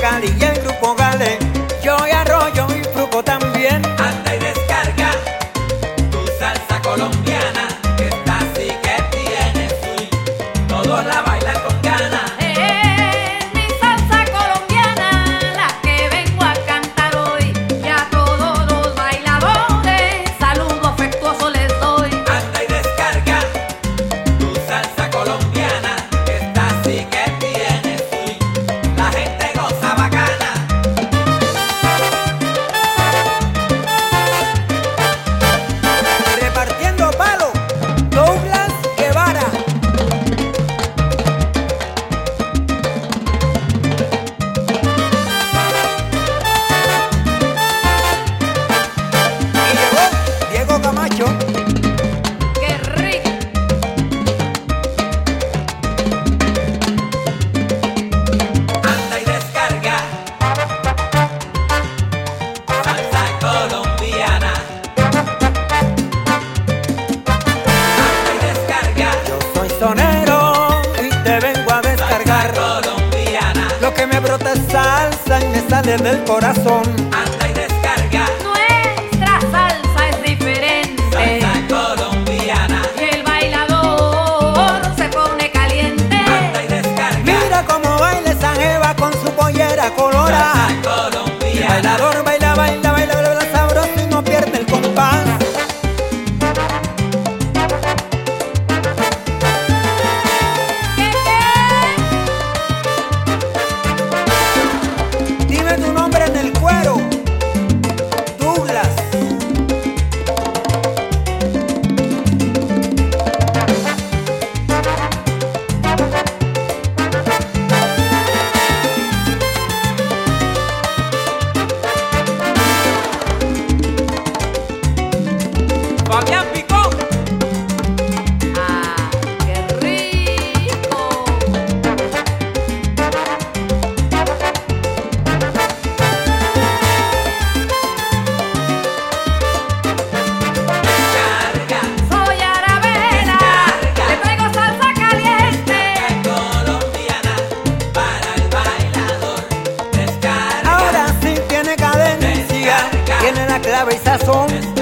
Cali y el grupo Gale. Yo y Arroyo y Fruco también. Anda y descarga tu salsa colombiana, que esta sí que tiene swing, todos la bailan con ganas. Es mi salsa colombiana, la que vengo a cantar hoy. Y a todos los bailadores, saludo afectuoso les doy. Anda y descarga tu salsa colombiana, que esta sí que tiene swing, la gente goza bacana. Repartiendo palo, Douglas Guevara. Y llegó Diego Camacho. ¡Qué rico! Anda y descarga salsa colombiana. Anda y descarga Yo soy sonero y te vengo a descargar. salsa colombiana. Lo que me brota es salsa y me sale del corazón. Anda y descarga Nuestra salsa es diferente. salsa colombiana. Y el bailador se pone caliente. Anda y descarga Mira cómo baila esa jeva con su pollera colorada. salsa El colombiana. bailador baila, baila, baila, baila sabroso y no pierde el compás. Dime tu nombre en el cuero, Douglas. Fabián Picón. ¡Ah, qué rico! Descarga Soy Arabela, Descarga. le traigo salsa caliente. colombiana para el bailador. Descarga Ahora sí tiene cadencia, Descarga. tiene la clave y sazón.